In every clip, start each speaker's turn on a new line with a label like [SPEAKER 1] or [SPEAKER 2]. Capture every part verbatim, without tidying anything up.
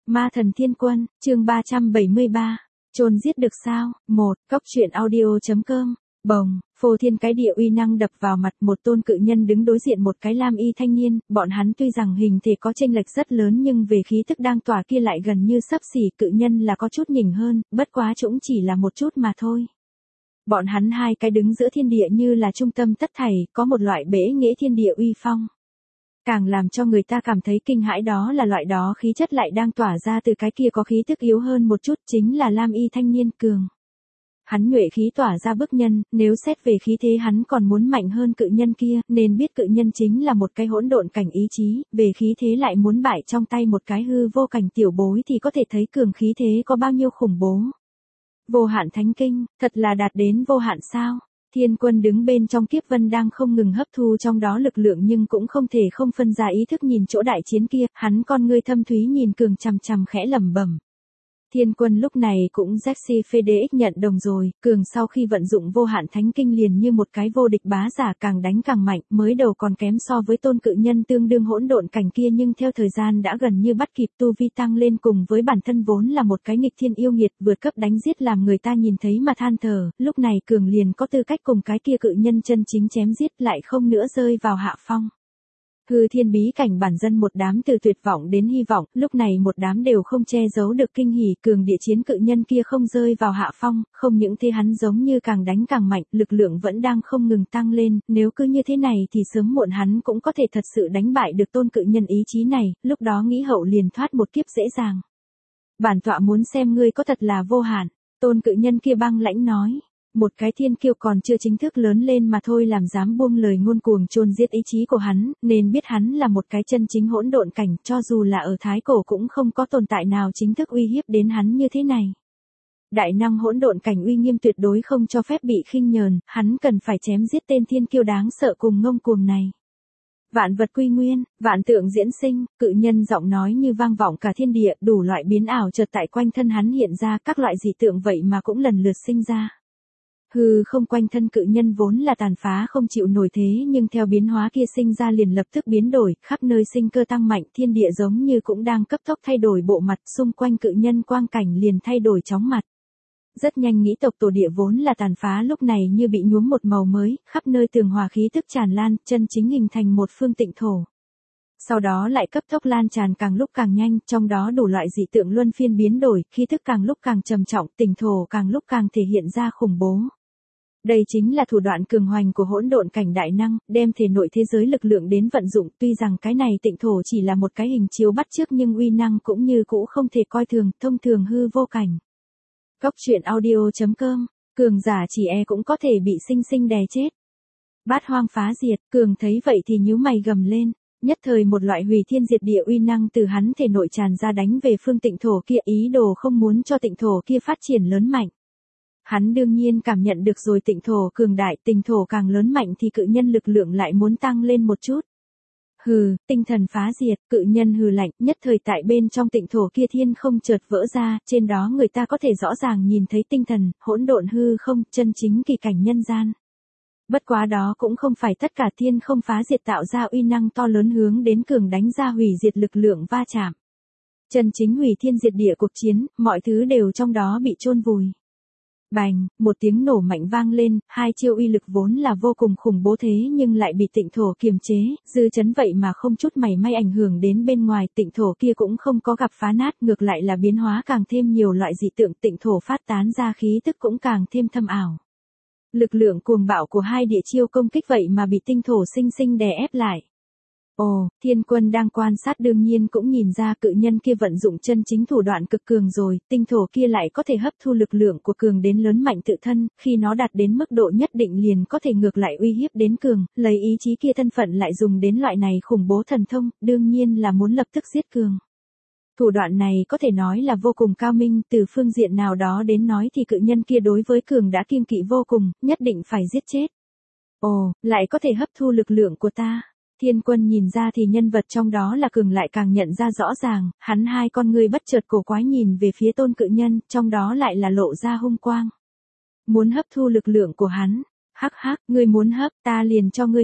[SPEAKER 1] Ma thần thiên quân, chương ba trăm bảy mươi ba. Chôn giết được sao? một. Cốc truyện audio.com. Bồng, phô thiên cái địa uy năng đập vào mặt, một tôn cự nhân đứng đối diện một cái lam y thanh niên, bọn hắn tuy rằng hình thể có chênh lệch rất lớn nhưng về khí tức đang tỏa kia lại gần như xấp xỉ, cự nhân là có chút nhỉnh hơn, bất quá cũng chỉ là một chút mà thôi. Bọn hắn hai cái đứng giữa thiên địa như là trung tâm tất thảy, có một loại bể nghĩa thiên địa uy phong. Càng làm cho người ta cảm thấy kinh hãi đó là loại đó khí chất lại đang tỏa ra từ cái kia có khí tức yếu hơn một chút, chính là lam y thanh niên cường. Hắn nhuệ khí tỏa ra bức nhân, nếu xét về khí thế hắn còn muốn mạnh hơn cự nhân kia, nên biết cự nhân chính là một cái hỗn độn cảnh ý chí, về khí thế lại muốn bại trong tay một cái hư vô cảnh tiểu bối thì có thể thấy cường khí thế có bao nhiêu khủng bố. Vô hạn thánh kinh, thật là đạt đến vô hạn sao? Thiên quân đứng bên trong kiếp vân đang không ngừng hấp thu trong đó lực lượng nhưng cũng không thể không phân ra ý thức nhìn chỗ đại chiến kia, hắn con ngươi thâm thúy nhìn cường chằm chằm khẽ lẩm bẩm. Thiên quân lúc này cũng Jexy phê đê ích nhận đồng rồi, cường sau khi vận dụng vô hạn thánh kinh liền như một cái vô địch bá giả, càng đánh càng mạnh, mới đầu còn kém so với tôn cự nhân tương đương hỗn độn cảnh kia nhưng theo thời gian đã gần như bắt kịp, tu vi tăng lên cùng với bản thân vốn là một cái nghịch thiên yêu nghiệt vượt cấp đánh giết làm người ta nhìn thấy mà than thở, lúc này cường liền có tư cách cùng cái kia cự nhân chân chính chém giết, lại không nữa rơi vào hạ phong. Hư thiên bí cảnh bản dân một đám từ tuyệt vọng đến hy vọng, lúc này một đám đều không che giấu được kinh hỉ, cường địa chiến cự nhân kia không rơi vào hạ phong, không những thế hắn giống như càng đánh càng mạnh, lực lượng vẫn đang không ngừng tăng lên, nếu cứ như thế này thì sớm muộn hắn cũng có thể thật sự đánh bại được tôn cự nhân ý chí này, lúc đó nghĩ hậu liền thoát một kiếp dễ dàng. Bản tọa muốn xem ngươi có thật là vô hạn, tôn cự nhân kia băng lãnh nói. Một cái thiên kiêu còn chưa chính thức lớn lên mà thôi làm dám buông lời ngôn cuồng chôn giết ý chí của hắn, nên biết hắn là một cái chân chính hỗn độn cảnh, cho dù là ở thái cổ cũng không có tồn tại nào chính thức uy hiếp đến hắn như thế này. Đại năng hỗn độn cảnh uy nghiêm tuyệt đối không cho phép bị khinh nhờn, hắn cần phải chém giết tên thiên kiêu đáng sợ cùng ngông cuồng này. Vạn vật quy nguyên, vạn tượng diễn sinh, cự nhân giọng nói như vang vọng cả thiên địa, đủ loại biến ảo chợt tại quanh thân hắn hiện ra, các loại dị tượng vậy mà cũng lần lượt sinh ra. Hư không quanh thân cự nhân vốn là tàn phá không chịu nổi thế nhưng theo biến hóa kia sinh ra liền lập tức biến đổi, khắp nơi sinh cơ tăng mạnh, thiên địa giống như cũng đang cấp tốc thay đổi bộ mặt, xung quanh cự nhân quang cảnh liền thay đổi chóng mặt. Rất nhanh nghĩ tộc tổ địa vốn là tàn phá lúc này như bị nhuốm một màu mới, khắp nơi tường hòa khí tức tràn lan, chân chính hình thành một phương tịnh thổ. Sau đó lại cấp tốc lan tràn càng lúc càng nhanh, trong đó đủ loại dị tượng luân phiên biến đổi, khí tức càng lúc càng trầm trọng, tịnh thổ càng lúc càng thể hiện ra khủng bố. Đây chính là thủ đoạn cường hoành của hỗn độn cảnh đại năng, đem thể nội thế giới lực lượng đến vận dụng, tuy rằng cái này tịnh thổ chỉ là một cái hình chiếu bắt chước nhưng uy năng cũng như cũ không thể coi thường, thông thường hư vô cảnh. Cốc truyện audio.com, cường giả chỉ e cũng có thể bị sinh sinh đè chết. Bát hoang phá diệt, cường thấy vậy thì nhíu mày gầm lên, nhất thời một loại hủy thiên diệt địa uy năng từ hắn thể nội tràn ra đánh về phương tịnh thổ kia, ý đồ không muốn cho tịnh thổ kia phát triển lớn mạnh. Hắn đương nhiên cảm nhận được rồi, tịnh thổ cường đại, tịnh thổ càng lớn mạnh thì cự nhân lực lượng lại muốn tăng lên một chút. Hừ, tinh thần phá diệt, cự nhân hừ lạnh, nhất thời tại bên trong tịnh thổ kia thiên không chợt vỡ ra, trên đó người ta có thể rõ ràng nhìn thấy tinh thần, hỗn độn hư không, chân chính kỳ cảnh nhân gian. Bất quá đó cũng không phải tất cả, thiên không phá diệt tạo ra uy năng to lớn hướng đến cường đánh ra hủy diệt lực lượng va chạm. Chân chính hủy thiên diệt địa cuộc chiến, mọi thứ đều trong đó bị chôn vùi. Bành, một tiếng nổ mạnh vang lên, hai chiêu uy lực vốn là vô cùng khủng bố thế nhưng lại bị tịnh thổ kiềm chế, dư chấn vậy mà không chút mảy may ảnh hưởng đến bên ngoài, tịnh thổ kia cũng không có gặp phá nát, ngược lại là biến hóa càng thêm nhiều loại dị tượng, tịnh thổ phát tán ra khí tức cũng càng thêm thâm ảo. Lực lượng cuồng bạo của hai địa chiêu công kích vậy mà bị tinh thổ sinh sinh đè ép lại. Ồ, thiên quân đang quan sát đương nhiên cũng nhìn ra cự nhân kia vận dụng chân chính thủ đoạn cực cường rồi, tinh thổ kia lại có thể hấp thu lực lượng của cường đến lớn mạnh tự thân, khi nó đạt đến mức độ nhất định liền có thể ngược lại uy hiếp đến cường, lấy ý chí kia thân phận lại dùng đến loại này khủng bố thần thông, đương nhiên là muốn lập tức giết cường. Thủ đoạn này có thể nói là vô cùng cao minh, từ phương diện nào đó đến nói thì cự nhân kia đối với cường đã kiêng kỵ vô cùng, nhất định phải giết chết. Ồ, lại có thể hấp thu lực lượng của ta. Thiên quân nhìn ra thì nhân vật trong đó là cường lại càng nhận ra rõ ràng, hắn hai con ngươi bất chợt cổ quái nhìn về phía tôn cự nhân, trong đó lại là lộ ra hung quang. Muốn hấp thu lực lượng của hắn, hắc hắc, ngươi muốn hấp, ta liền cho ngươi hấp.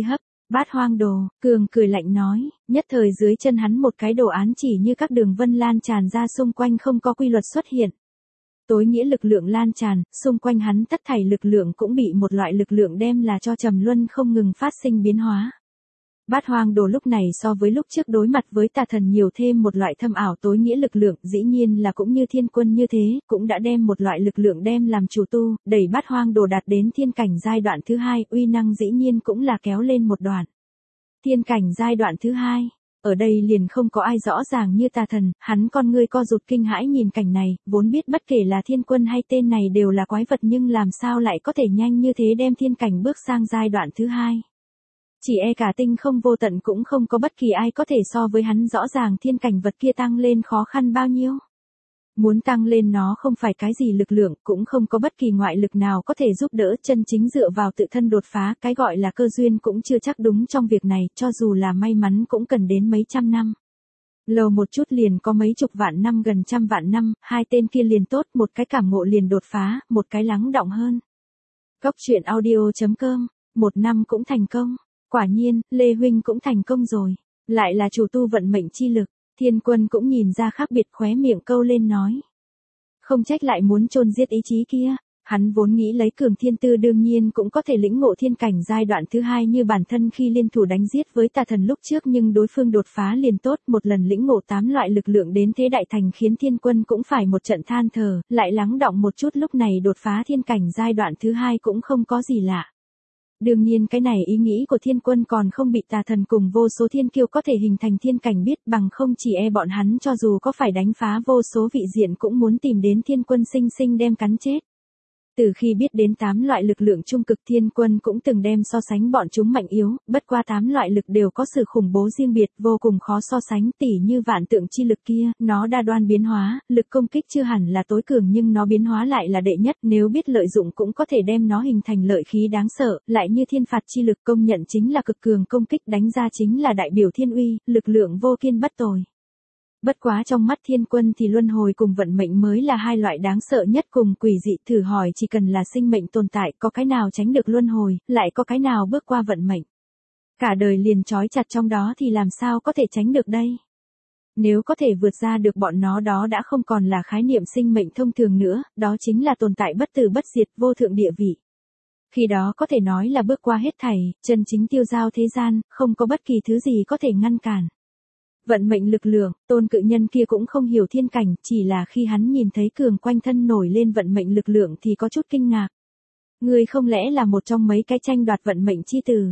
[SPEAKER 1] Bát hoang đồ, cường cười lạnh nói, nhất thời dưới chân hắn một cái đồ án chỉ như các đường vân lan tràn ra xung quanh không có quy luật xuất hiện. Tối nghĩa lực lượng lan tràn, xung quanh hắn tất thảy lực lượng cũng bị một loại lực lượng đem là cho trầm luân không ngừng phát sinh biến hóa. Bát hoang đồ lúc này so với lúc trước đối mặt với tà thần nhiều thêm một loại thâm ảo tối nghĩa lực lượng, dĩ nhiên là cũng như thiên quân như thế, cũng đã đem một loại lực lượng đem làm chủ tu, đẩy bát hoang đồ đạt đến thiên cảnh giai đoạn thứ hai, uy năng dĩ nhiên cũng là kéo lên một đoạn. Thiên cảnh giai đoạn thứ hai, ở đây liền không có ai rõ ràng như tà thần, hắn con ngươi co rụt kinh hãi nhìn cảnh này, vốn biết bất kể là thiên quân hay tên này đều là quái vật nhưng làm sao lại có thể nhanh như thế đem thiên cảnh bước sang giai đoạn thứ hai. Chỉ e cả tinh không vô tận cũng không có bất kỳ ai có thể so với hắn rõ ràng thiên cảnh vật kia tăng lên khó khăn bao nhiêu. Muốn tăng lên nó không phải cái gì lực lượng, cũng không có bất kỳ ngoại lực nào có thể giúp đỡ, chân chính dựa vào tự thân đột phá, cái gọi là cơ duyên cũng chưa chắc đúng trong việc này, cho dù là may mắn cũng cần đến mấy trăm năm. Lâu một chút liền có mấy chục vạn năm gần trăm vạn năm, hai tên kia liền tốt, một cái cảm ngộ liền đột phá, một cái lắng đọng hơn. Cốc truyện audio chấm com, một năm cũng thành công. Quả nhiên, Lê Huynh cũng thành công rồi. Lại là chủ tu vận mệnh chi lực. Thiên quân cũng nhìn ra khác biệt khóe miệng câu lên nói. Không trách lại muốn chôn giết ý chí kia. Hắn vốn nghĩ lấy cường thiên tư đương nhiên cũng có thể lĩnh ngộ thiên cảnh giai đoạn thứ hai như bản thân khi liên thủ đánh giết với tà thần lúc trước, nhưng đối phương đột phá liền tốt, một lần lĩnh ngộ tám loại lực lượng đến thế đại thành khiến thiên quân cũng phải một trận than thở, lại lắng đọng một chút, lúc này đột phá thiên cảnh giai đoạn thứ hai cũng không có gì lạ. Đương nhiên cái này ý nghĩ của thiên quân còn không bị tà thần cùng vô số thiên kiêu có thể hình thành thiên cảnh biết, bằng không chỉ e bọn hắn cho dù có phải đánh phá vô số vị diện cũng muốn tìm đến thiên quân sinh sinh đem cắn chết. Từ khi biết đến tám loại lực lượng trung cực, thiên quân cũng từng đem so sánh bọn chúng mạnh yếu, bất qua tám loại lực đều có sự khủng bố riêng biệt, vô cùng khó so sánh, tỉ như vạn tượng chi lực kia, nó đa đoan biến hóa, lực công kích chưa hẳn là tối cường nhưng nó biến hóa lại là đệ nhất, nếu biết lợi dụng cũng có thể đem nó hình thành lợi khí đáng sợ, lại như thiên phạt chi lực công nhận chính là cực cường công kích, đánh ra chính là đại biểu thiên uy, lực lượng vô kiên bất tồi. Bất quá trong mắt thiên quân thì luân hồi cùng vận mệnh mới là hai loại đáng sợ nhất cùng quỷ dị, thử hỏi chỉ cần là sinh mệnh tồn tại, có cái nào tránh được luân hồi, lại có cái nào bước qua vận mệnh. Cả đời liền trói chặt trong đó thì làm sao có thể tránh được đây. Nếu có thể vượt ra được bọn nó đó đã không còn là khái niệm sinh mệnh thông thường nữa, đó chính là tồn tại bất tử bất diệt, vô thượng địa vị. Khi đó có thể nói là bước qua hết thảy, chân chính tiêu giao thế gian, không có bất kỳ thứ gì có thể ngăn cản. Vận mệnh lực lượng, tôn cự nhân kia cũng không hiểu thiên cảnh, chỉ là khi hắn nhìn thấy cường quanh thân nổi lên vận mệnh lực lượng thì có chút kinh ngạc. Người không lẽ là một trong mấy cái tranh đoạt vận mệnh chi tử?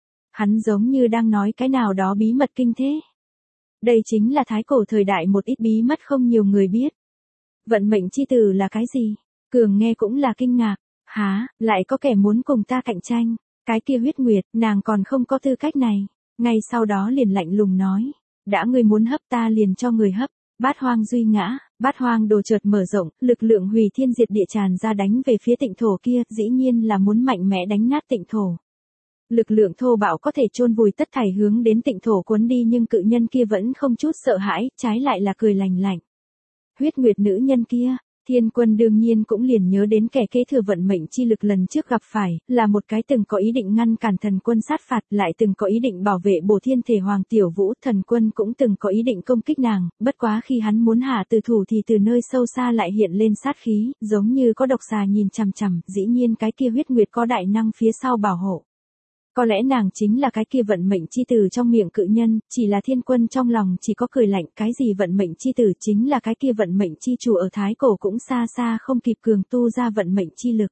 [SPEAKER 1] Hắn giống như đang nói cái nào đó bí mật kinh thế. Đây chính là thái cổ thời đại một ít bí mật không nhiều người biết. Vận mệnh chi tử là cái gì? Cường nghe cũng là kinh ngạc. Hả, lại có kẻ muốn cùng ta cạnh tranh? Cái kia Huyết Nguyệt, nàng còn không có tư cách này. Ngay sau đó liền lạnh lùng nói. Đã ngươi muốn hấp ta liền cho người hấp. Bát hoang duy ngã, bát hoang đồ chợt mở rộng, lực lượng hủy thiên diệt địa tràn ra đánh về phía tịnh thổ kia, dĩ nhiên là muốn mạnh mẽ đánh nát tịnh thổ. Lực lượng thô bạo có thể chôn vùi tất thảy hướng đến tịnh thổ cuốn đi, nhưng cự nhân kia vẫn không chút sợ hãi, trái lại là cười lành lạnh. Huyết Nguyệt nữ nhân kia, thiên quân đương nhiên cũng liền nhớ đến kẻ kế thừa vận mệnh chi lực lần trước gặp phải, là một cái từng có ý định ngăn cản thần quân sát phạt, lại từng có ý định bảo vệ bổ thiên thể Hoàng Tiểu Vũ, thần quân cũng từng có ý định công kích nàng, bất quá khi hắn muốn hạ từ thủ thì từ nơi sâu xa lại hiện lên sát khí, giống như có độc xà nhìn chằm chằm, dĩ nhiên cái kia Huyết Nguyệt có đại năng phía sau bảo hộ. Có lẽ nàng chính là cái kia vận mệnh chi tử trong miệng cự nhân, chỉ là thiên quân trong lòng chỉ có cười lạnh, cái gì vận mệnh chi tử chính là cái kia vận mệnh chi chủ ở thái cổ cũng xa xa không kịp cường tu ra vận mệnh chi lực.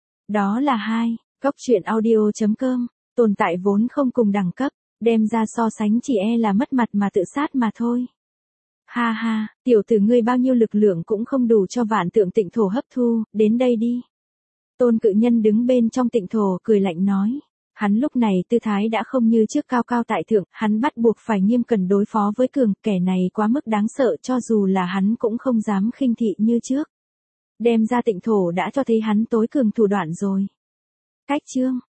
[SPEAKER 1] Đó là hai, cốc truyện audio chấm com, tồn tại vốn không cùng đẳng cấp, đem ra so sánh chỉ e là mất mặt mà tự sát mà thôi. Ha ha, tiểu tử ngươi bao nhiêu lực lượng cũng không đủ cho vạn tượng tịnh thổ hấp thu, đến đây đi. Tôn cự nhân đứng bên trong tịnh thổ cười lạnh nói. Hắn lúc này tư thái đã không như trước cao cao tại thượng, hắn bắt buộc phải nghiêm cẩn đối phó với cường, kẻ này quá mức đáng sợ cho dù là hắn cũng không dám khinh thị như trước. Đem ra tịnh thổ đã cho thấy hắn tối cường thủ đoạn rồi. Cách chương